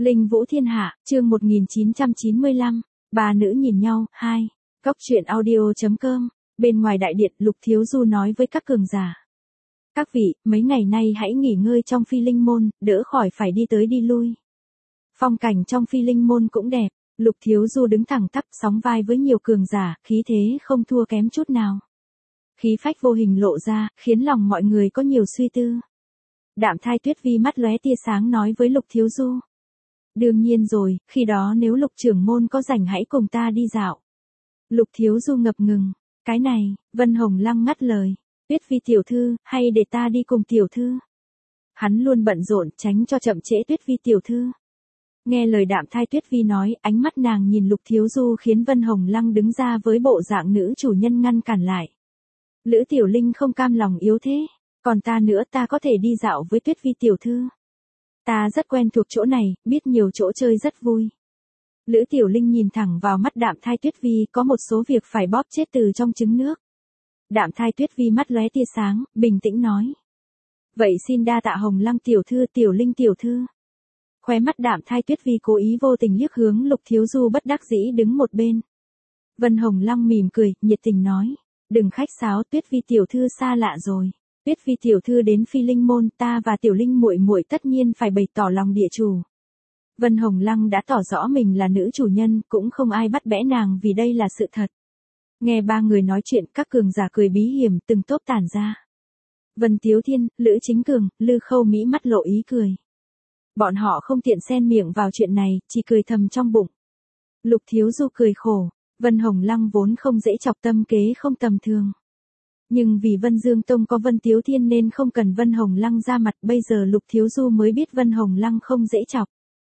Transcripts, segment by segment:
Linh Vũ Thiên Hạ, chương 1995, ba nữ nhìn nhau, 2. Cóc truyện audio.com, bên ngoài đại điện Lục Thiếu Du nói với các cường giả. Các vị, mấy ngày nay hãy nghỉ ngơi trong Phi Linh Môn, đỡ khỏi phải đi tới đi lui. Phong cảnh trong Phi Linh Môn cũng đẹp, Lục Thiếu Du đứng thẳng tắp sóng vai với nhiều cường giả, khí thế không thua kém chút nào. Khí phách vô hình lộ ra, khiến lòng mọi người có nhiều suy tư. Đạm Thai Tuyết Vi mắt lóe tia sáng nói với Lục Thiếu Du. Đương nhiên rồi, khi đó nếu Lục trưởng môn có rảnh hãy cùng ta đi dạo. Lục Thiếu Du ngập ngừng, cái này, Vân Hồng Lăng ngắt lời, Tuyết Vi tiểu thư, hay để ta đi cùng tiểu thư. Hắn luôn bận rộn tránh cho chậm trễ Tuyết Vi tiểu thư. Nghe lời Đạm Thai Tuyết Vi nói, ánh mắt nàng nhìn Lục Thiếu Du khiến Vân Hồng Lăng đứng ra với bộ dạng nữ chủ nhân ngăn cản lại. Lữ Tiểu Linh không cam lòng yếu thế, còn ta nữa, ta có thể đi dạo với Tuyết Vi tiểu thư. Ta rất quen thuộc chỗ này, biết nhiều chỗ chơi rất vui. Lữ Tiểu Linh nhìn thẳng vào mắt Đạm Thai Tuyết Vi, có một số việc phải bóp chết từ trong trứng nước. Đạm Thai Tuyết Vi mắt lóe tia sáng, bình tĩnh nói. Vậy xin đa tạ Hồng Lăng tiểu thư, Tiểu Linh tiểu thư. Khóe mắt Đạm Thai Tuyết Vi cố ý vô tình liếc hướng Lục Thiếu Du bất đắc dĩ đứng một bên. Vân Hồng Lăng mỉm cười, nhiệt tình nói. Đừng khách sáo, Tuyết Vi tiểu thư xa lạ rồi. Tuyết Vi tiểu thư đến Phi Linh Môn, ta và Tiểu Linh muội muội tất nhiên phải bày tỏ lòng địa chủ. Vân Hồng Lăng đã tỏ rõ mình là nữ chủ nhân, cũng không ai bắt bẽ nàng vì đây là sự thật. Nghe ba người nói chuyện, các cường giả cười bí hiểm từng tốp tản ra. Vân Tiếu Thiên, Lữ Chính Cường, Lư Khâu Mỹ mắt lộ ý cười. Bọn họ không tiện xen miệng vào chuyện này, chỉ cười thầm trong bụng. Lục Thiếu Du cười khổ, Vân Hồng Lăng vốn không dễ chọc, tâm kế không tầm thường. Nhưng vì Vân Dương Tông có Vân Tiếu Thiên nên không cần Vân Hồng Lăng ra mặt, bây giờ Lục Thiếu Du mới biết Vân Hồng Lăng không dễ chọc.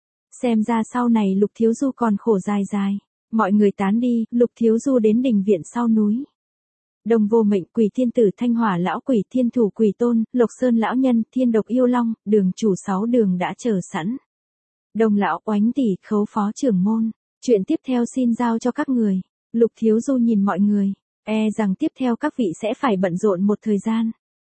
Xem ra sau này Lục Thiếu Du còn khổ dài dài. Mọi người tán đi, Lục Thiếu Du đến đình viện sau núi. Đồng Vô Mệnh, Quỷ Thiên Tử, Thanh Hỏa lão quỷ, Thiên Thủ Quỷ Tôn, Lộc Sơn lão nhân, Thiên Độc yêu long, đường chủ 6 đường đã chờ sẵn. Đồng lão, Oánh tỷ, Khấu phó trưởng môn. Chuyện tiếp theo xin giao cho các người. Lục Thiếu Du nhìn mọi người. Rằng tiếp theo các vị sẽ phải bận rộn một thời gian.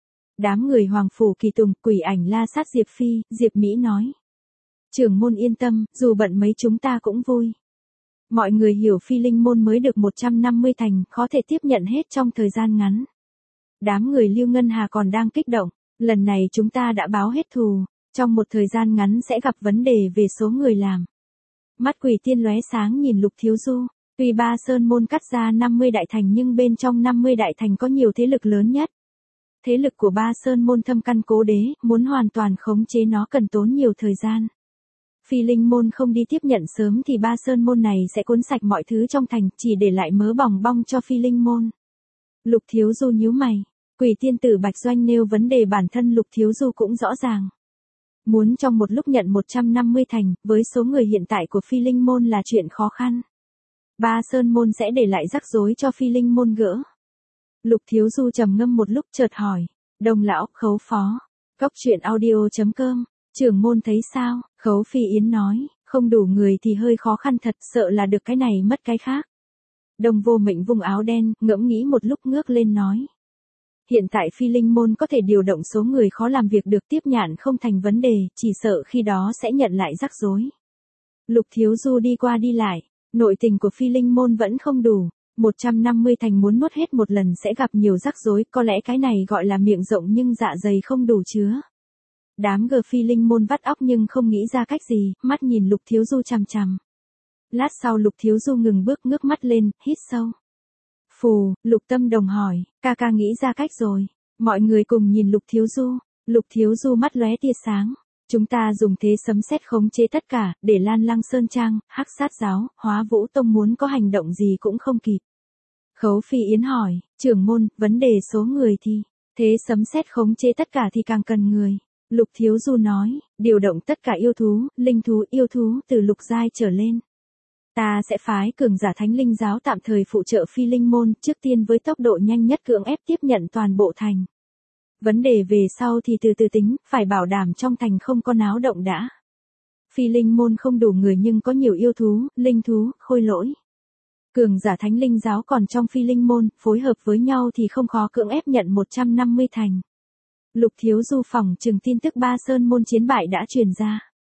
Đám người Hoàng Phủ Kỳ Tùng, Quỷ Ảnh la sát Diệp Phi, Diệp Mỹ nói. Trưởng môn yên tâm, dù bận mấy chúng ta cũng vui. Mọi người hiểu Phi Linh Môn mới được 150 thành, khó thể tiếp nhận hết trong thời gian ngắn. Đám người Lưu Ngân Hà còn đang kích động, lần này chúng ta đã báo hết thù, trong một thời gian ngắn sẽ gặp vấn đề về số người làm. Mắt Quỷ Tiên lóe sáng nhìn Lục Thiếu Du. Tuy Ba Sơn Môn cắt ra 50 đại thành nhưng bên trong 50 đại thành có nhiều thế lực lớn nhất. Thế lực của Ba Sơn Môn thâm căn cố đế, muốn hoàn toàn khống chế nó cần tốn nhiều thời gian. Phi Linh Môn không đi tiếp nhận sớm thì Ba Sơn Môn này sẽ cuốn sạch mọi thứ trong thành, chỉ để lại mớ bòng bong cho Phi Linh Môn. Lục Thiếu Du nhíu mày. Quỷ Tiên Tử Bạch Doanh nêu vấn đề bản thân Lục Thiếu Du cũng rõ ràng. Muốn trong một lúc nhận 150 thành, với số người hiện tại của Phi Linh Môn là chuyện khó khăn. Ba Sơn Môn sẽ để lại rắc rối cho Phi Linh Môn gỡ. Lục Thiếu Du trầm ngâm một lúc chợt hỏi. Đồng lão, Khấu phó. Cóc truyện audio.com. Trưởng môn thấy sao? Khấu Phi Yến nói. Không đủ người thì hơi khó khăn thật, sợ là được cái này mất cái khác. Đồng Vô Mệnh vung áo đen, ngẫm nghĩ một lúc ngước lên nói. Hiện tại Phi Linh Môn có thể điều động số người khó làm việc được, tiếp nhạn không thành vấn đề, chỉ sợ khi đó sẽ nhận lại rắc rối. Lục Thiếu Du đi qua đi lại. Nội tình của Phi Linh Môn vẫn không đủ, 150 thành muốn nuốt hết một lần sẽ gặp nhiều rắc rối, có lẽ cái này gọi là miệng rộng nhưng dạ dày không đủ chứa. Đám gờ Phi Linh Môn vắt óc nhưng không nghĩ ra cách gì, mắt nhìn Lục Thiếu Du chằm chằm. Lát sau Lục Thiếu Du ngừng bước, ngước mắt lên, hít sâu. Phù, Lục Tâm Đồng hỏi, ca ca nghĩ ra cách rồi. Mọi người cùng nhìn Lục Thiếu Du. Lục Thiếu Du mắt lóe tia sáng. Chúng ta dùng thế sấm sét khống chế tất cả, để Lan Lăng Sơn Trang, Hắc Sát Giáo, Hóa Vũ Tông muốn có hành động gì cũng không kịp. Khấu Phi Yến hỏi, trưởng môn, vấn đề số người thì, thế sấm sét khống chế tất cả thì càng cần người. Lục Thiếu Du nói, điều động tất cả yêu thú, linh thú, yêu thú từ lục giai trở lên. Ta sẽ phái cường giả Thánh Linh Giáo tạm thời phụ trợ Phi Linh Môn, trước tiên với tốc độ nhanh nhất cưỡng ép tiếp nhận toàn bộ thành. Vấn đề về sau thì từ từ tính, phải bảo đảm trong thành không có náo động đã. Phi Linh Môn không đủ người nhưng có nhiều yêu thú, linh thú, khôi lỗi. Cường giả Thánh Linh Giáo còn trong Phi Linh Môn, phối hợp với nhau thì không khó cưỡng ép nhận 150 thành. Lục Thiếu Du phỏng chừng tin tức Ba Sơn Môn chiến bại đã truyền ra.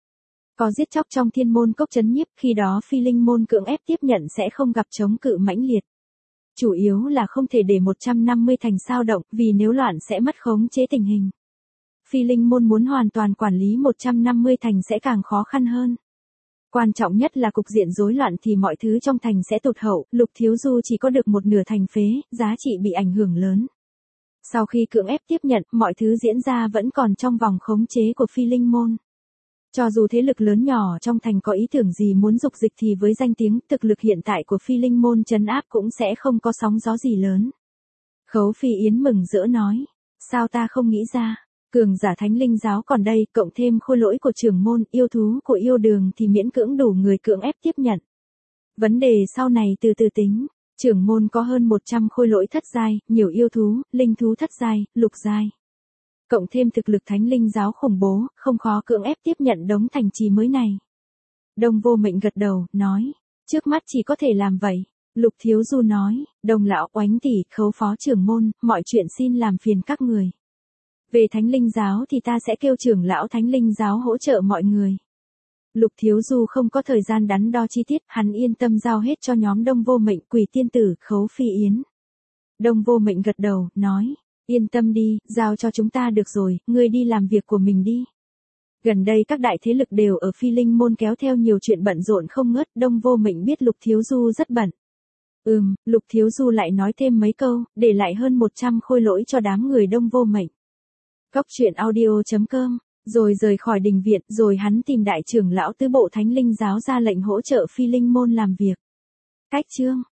Có giết chóc trong thiên môn cốc trấn nhiếp, khi đó phi linh môn cưỡng ép tiếp nhận sẽ không gặp chống cự mãnh liệt. Chủ yếu là không thể để 150 thành sao động, vì nếu loạn sẽ mất khống chế tình hình. Phi linh môn muốn hoàn toàn quản lý 150 thành sẽ càng khó khăn hơn. Quan trọng nhất là cục diện rối loạn thì mọi thứ trong thành sẽ tụt hậu, Lục Thiếu Du chỉ có được một nửa thành phế, giá trị bị ảnh hưởng lớn. Sau khi cưỡng ép tiếp nhận, mọi thứ diễn ra vẫn còn trong vòng khống chế của phi linh môn. Cho dù thế lực lớn nhỏ trong thành có ý tưởng gì muốn dục dịch thì với danh tiếng, thực lực hiện tại của phi linh môn trấn áp cũng sẽ không có sóng gió gì lớn. Khấu Phi Yến mừng rỡ nói, sao ta không nghĩ ra, cường giả thánh linh giáo còn đây, cộng thêm khôi lỗi của trưởng môn, yêu thú của yêu đường thì miễn cưỡng đủ người cưỡng ép tiếp nhận. Vấn đề sau này từ từ tính, trưởng môn có hơn 100 khôi lỗi thất giai, nhiều yêu thú, linh thú thất giai, lục giai. Cộng thêm thực lực thánh linh giáo khủng bố, không khó cưỡng ép tiếp nhận đống thành trì mới này. Đông Vô Mệnh gật đầu, nói, trước mắt chỉ có thể làm vậy. Lục Thiếu Du nói, Đồng lão, Oánh tỷ, Khấu phó trưởng môn, mọi chuyện xin làm phiền các người. Về thánh linh giáo thì ta sẽ kêu trưởng lão thánh linh giáo hỗ trợ mọi người. Lục Thiếu Du không có thời gian đắn đo chi tiết, hắn yên tâm giao hết cho nhóm Đông Vô Mệnh, Quỷ tiên tử, Khấu Phi Yến. Đông Vô Mệnh gật đầu, nói, yên tâm đi, giao cho chúng ta được rồi, ngươi đi làm việc của mình đi. Gần đây các đại thế lực đều ở phi linh môn kéo theo nhiều chuyện bận rộn không ngớt, Đông Vô Mệnh biết Lục Thiếu Du rất bận. Lục Thiếu Du lại nói thêm mấy câu, để lại hơn 100 khôi lỗi cho đám người Đông Vô Mệnh. Cóc truyện audio.com, rồi rời khỏi đình viện, rồi hắn tìm đại trưởng lão tứ bộ thánh linh giáo ra lệnh hỗ trợ phi linh môn làm việc. Cách chương